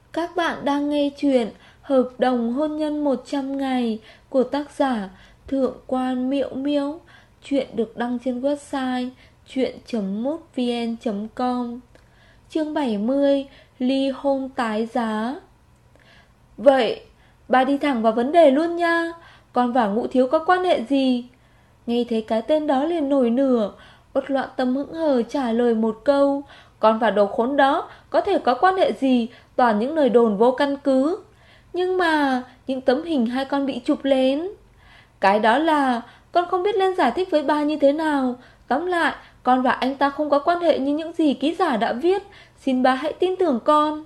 Các bạn đang nghe chuyện Hợp đồng hôn nhân 100 ngày của tác giả Thượng quan Miễu Miễu. Chuyện được đăng trên website chuyện.mútvn.com. Chương 70. Ly hôn tái giá. Vậy, bà đi thẳng vào vấn đề luôn nha. Con và Ngũ Thiếu có quan hệ gì? Nghe thấy cái tên đó liền nổi lửa. Uất Loạn Tâm hững hờ trả lời một câu: con và đồ khốn đó có thể có quan hệ gì? Toàn những lời đồn vô căn cứ. Nhưng mà những tấm hình hai con bị chụp lên, cái đó là con không biết lên giải thích với ba như thế nào. Tóm lại, con và anh ta không có quan hệ như những gì ký giả đã viết. Xin ba hãy tin tưởng con.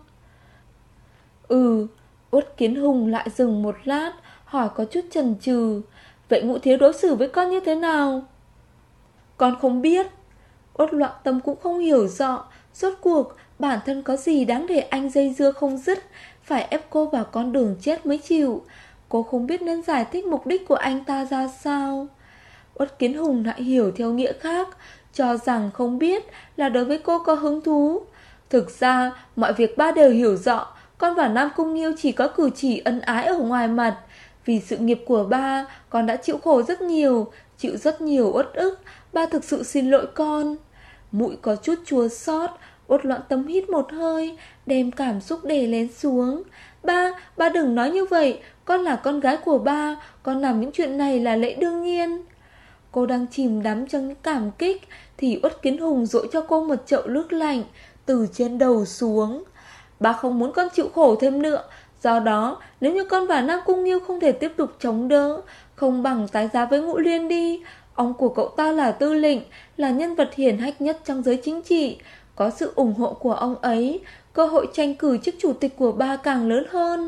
Uất Kiến Hùng lại dừng một lát, hỏi có chút chần chừ: vậy Ngũ Thiếu đối xử với con như thế nào? Con không biết. Uất Loạn Tâm cũng không hiểu rõ rốt cuộc bản thân có gì đáng để anh dây dưa không dứt, phải ép cô vào con đường chết mới chịu. Cô không biết nên giải thích mục đích của anh ta ra sao. Uất Kiến Hùng lại hiểu theo nghĩa khác, cho rằng không biết là đối với cô có hứng thú. Thực ra mọi việc ba đều hiểu rõ. Con và Nam Cung Nghiêu chỉ có cử chỉ ân ái ở ngoài mặt. Vì sự nghiệp của ba, con đã chịu khổ rất nhiều, chịu rất nhiều uất ức. Ba thực sự xin lỗi con. Mũi có chút chua xót. Uất Loạn Tâm hít một hơi, đem cảm xúc đè nén xuống. Ba đừng nói như vậy. Con là con gái của ba, con làm những chuyện này là lẽ đương nhiên. Cô đang chìm đắm trong những cảm kích thì Uất Kiến Hùng dội cho cô một chậu nước lạnh từ trên đầu xuống. Ba không muốn con chịu khổ thêm nữa. Do đó nếu như con và Nam Cung Nghiêu không thể tiếp tục chống đỡ, không bằng tái giá với Ngũ Liên đi. Ông của cậu ta là tư lệnh, là nhân vật hiển hách nhất trong giới chính trị. Có sự ủng hộ của ông ấy, cơ hội tranh cử chức chủ tịch của ba càng lớn hơn.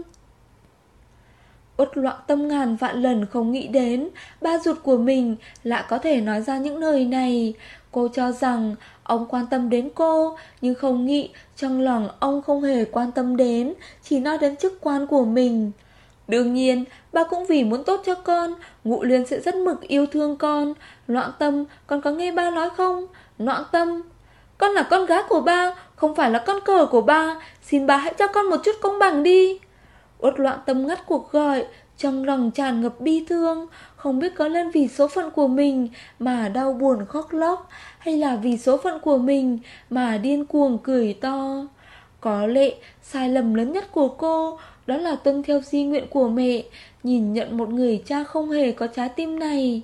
Uất Loạn Tâm ngàn vạn lần không nghĩ đến ba ruột của mình lại có thể nói ra những lời này. Cô cho rằng ông quan tâm đến cô, nhưng không nghĩ trong lòng ông không hề quan tâm đến, chỉ nói đến chức quan của mình. Đương nhiên, ba cũng vì muốn tốt cho con. Ngũ Liên sẽ rất mực yêu thương con. Loạn Tâm, con có nghe ba nói không? Loạn Tâm, con là con gái của ba, không phải là con cờ của ba. Xin ba hãy cho con một chút công bằng đi. Uất Loạn Tâm ngắt cuộc gọi, trong lòng tràn ngập bi thương. Không biết có nên vì số phận của mình mà đau buồn khóc lóc, hay là vì số phận của mình mà điên cuồng cười to. Có lẽ sai lầm lớn nhất của cô đó là tuân theo di nguyện của mẹ, nhìn nhận một người cha không hề có trái tim này.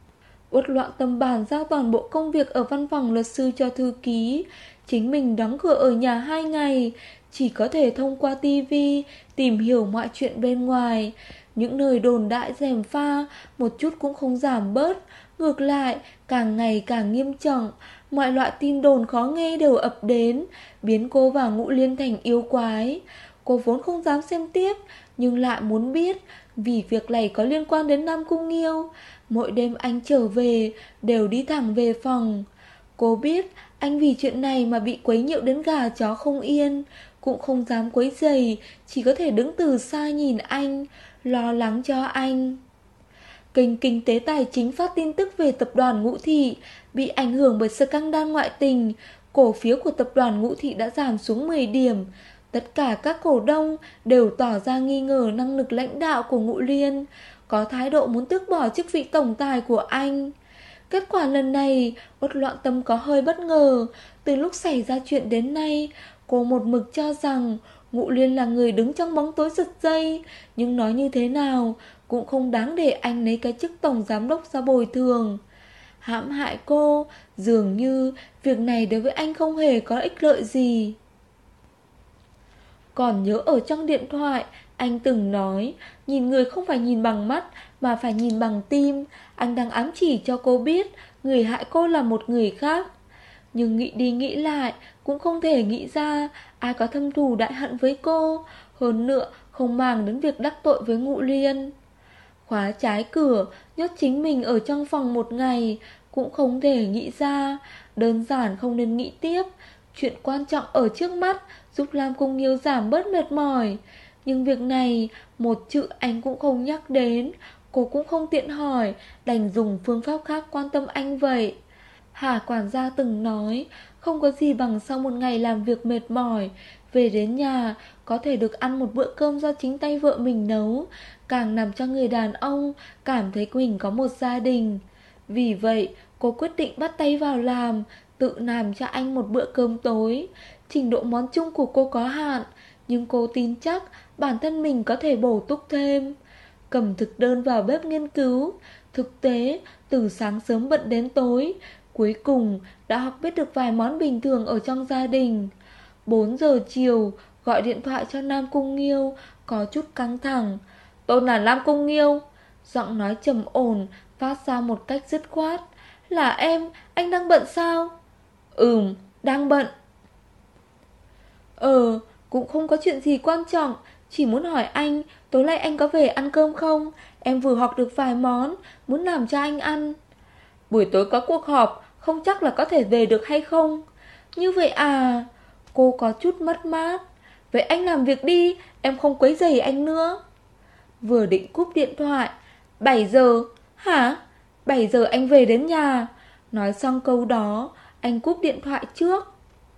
Uất Loạn Tâm bàn giao toàn bộ công việc ở văn phòng luật sư cho thư ký. Chính mình đóng cửa ở nhà 2 ngày, chỉ có thể thông qua tivi tìm hiểu mọi chuyện bên ngoài. Những lời đồn đại gièm pha một chút cũng không giảm bớt, ngược lại càng ngày càng nghiêm trọng. Mọi loại tin đồn khó nghe đều ập đến, biến cô và Ngũ Liên thành yêu quái. Cô vốn không dám xem tiếp, nhưng lại muốn biết, vì việc này có liên quan đến Nam Cung Nghiêu. Mỗi đêm anh trở về đều đi thẳng về phòng. Cô biết anh vì chuyện này mà bị quấy nhiễu đến gà chó không yên, cũng không dám quấy rầy, chỉ có thể đứng từ xa nhìn anh, lo lắng cho anh. Kênh Kinh tế Tài chính phát tin tức về tập đoàn Ngũ Thị bị ảnh hưởng bởi scandal ngoại tình. Cổ phiếu của tập đoàn Ngũ Thị đã giảm xuống 10 điểm. Tất cả các cổ đông đều tỏ ra nghi ngờ năng lực lãnh đạo của Ngũ Liên, có thái độ muốn tước bỏ chức vị tổng tài của anh. Kết quả lần này Uất Loạn Tâm có hơi bất ngờ. Từ lúc xảy ra chuyện đến nay, cô một mực cho rằng Ngũ Liên là người đứng trong bóng tối giật dây, nhưng nói như thế nào cũng không đáng để anh lấy cái chức tổng giám đốc ra bồi thường. Hãm hại cô, dường như việc này đối với anh không hề có ích lợi gì. Còn nhớ ở trong điện thoại anh từng nói, nhìn người không phải nhìn bằng mắt mà phải nhìn bằng tim. Anh đang ám chỉ cho cô biết người hại cô là một người khác. Nhưng nghĩ đi nghĩ lại cũng không thể nghĩ ra ai có thâm thù đại hận với cô. Hơn nữa không màng đến việc đắc tội với Ngũ Liên. Khóa trái cửa, nhốt chính mình ở trong phòng một ngày, cũng không thể nghĩ ra. Đơn giản không nên nghĩ tiếp. Chuyện quan trọng ở trước mắt, giúp Lam Cung Nghiêu giảm bớt mệt mỏi. Nhưng việc này một chữ anh cũng không nhắc đến. Cô cũng không tiện hỏi, đành dùng phương pháp khác quan tâm anh vậy. Hà quản gia từng nói, không có gì bằng sau một ngày làm việc mệt mỏi Về đến nhà, có thể được ăn một bữa cơm do chính tay vợ mình nấu, càng làm cho người đàn ông cảm thấy mình có một gia đình. Vì vậy, cô quyết định bắt tay vào làm, tự làm cho anh một bữa cơm tối. Trình độ món chung của cô có hạn, nhưng cô tin chắc bản thân mình có thể bổ túc thêm. Cầm thực đơn vào bếp nghiên cứu. Thực tế, từ sáng sớm bận đến tối, cuối cùng đã học biết được vài món bình thường ở trong gia đình. 4 giờ chiều, gọi điện thoại cho Nam Cung Nghiêu, có chút căng thẳng. Tôi là Nam Cung Nghiêu. Giọng nói trầm ổn, phát ra một cách dứt khoát. Là em, anh đang bận sao? Đang bận. Cũng không có chuyện gì quan trọng, chỉ muốn hỏi anh, tối nay anh có về ăn cơm không? Em vừa học được vài món, muốn làm cho anh ăn. Buổi tối có cuộc họp, không chắc là có thể về được hay không. Như vậy à? Cô có chút mất mát. Vậy anh làm việc đi, em không quấy rầy anh nữa. Vừa định cúp điện thoại. 7 giờ. Hả? 7 giờ anh về đến nhà. Nói xong câu đó, anh cúp điện thoại trước.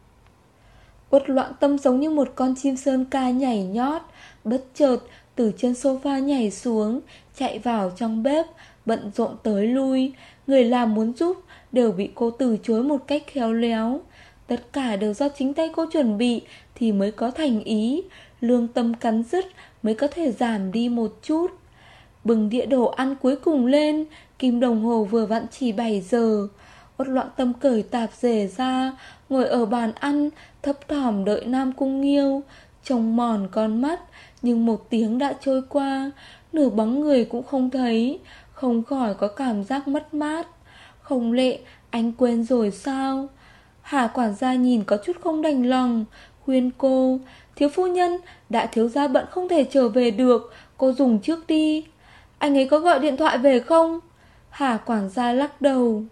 Uất Loạn Tâm giống như một con chim sơn ca nhảy nhót, bất chợt từ trên sofa nhảy xuống, chạy vào trong bếp, bận rộn tới lui. Người làm muốn giúp đều bị cô từ chối một cách khéo léo. Tất cả đều do chính tay cô chuẩn bị thì mới có thành ý. Lương tâm cắn rứt mới có thể giảm đi một chút. Bừng đĩa đồ ăn cuối cùng lên, kim đồng hồ vừa vặn chỉ 7 giờ. Uất Loạn Tâm cởi tạp dề ra, ngồi ở bàn ăn, thấp thỏm đợi Nam Cung Nghiêu. Trông mòn con mắt, nhưng 1 tiếng đã trôi qua, nửa bóng người cũng không thấy, không khỏi có cảm giác mất mát. Không lẽ anh quên rồi sao? Hà quản gia nhìn có chút không đành lòng, khuyên cô, thiếu phu nhân, đại thiếu gia bận không thể trở về được, cô dùng trước đi. Anh ấy có gọi điện thoại về không? Hà quản gia lắc đầu.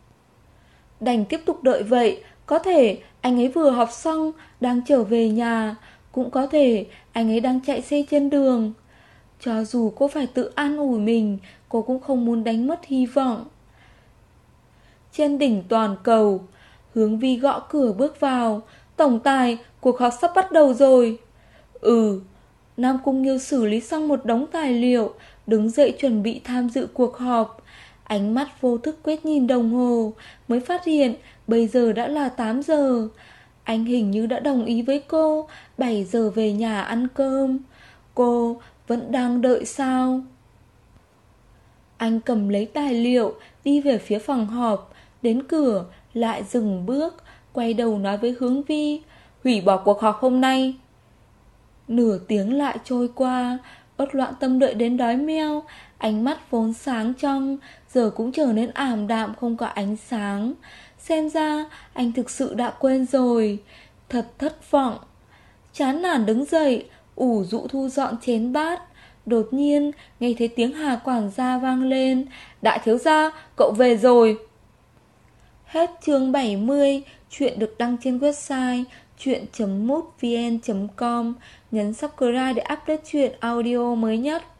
Đành tiếp tục đợi vậy. Có thể anh ấy vừa học xong, đang trở về nhà. Cũng có thể anh ấy đang chạy xe trên đường. Cho dù cô phải tự an ủi mình, cô cũng không muốn đánh mất hy vọng. Trên đỉnh toàn cầu, Hướng Vi gõ cửa bước vào. Tổng tài, cuộc họp sắp bắt đầu rồi. Nam Cung Nghiêu xử lý xong một đống tài liệu, đứng dậy chuẩn bị tham dự cuộc họp. Ánh mắt vô thức quét nhìn đồng hồ, mới phát hiện bây giờ đã là 8 giờ. Anh hình như đã đồng ý với cô 7 giờ về nhà ăn cơm. Cô vẫn đang đợi sao? Anh cầm lấy tài liệu, đi về phía phòng họp. Đến cửa, lại dừng bước, quay đầu nói với Hướng Vi, hủy bỏ cuộc họp hôm nay. Nửa tiếng lại trôi qua, Uất Loạn Tâm đợi đến đói meo. Ánh mắt vốn sáng trong, giờ cũng trở nên ảm đạm không có ánh sáng. Xem ra anh thực sự đã quên rồi. Thật thất vọng. Chán nản đứng dậy, ủ rũ thu dọn chén bát. Đột nhiên nghe thấy tiếng Hà quản gia vang lên. Đại thiếu gia, cậu về rồi. Hết chương 70. Chuyện được đăng trên website chuyện.mútvn.com. Nhấn subscribe để update chuyện audio mới nhất.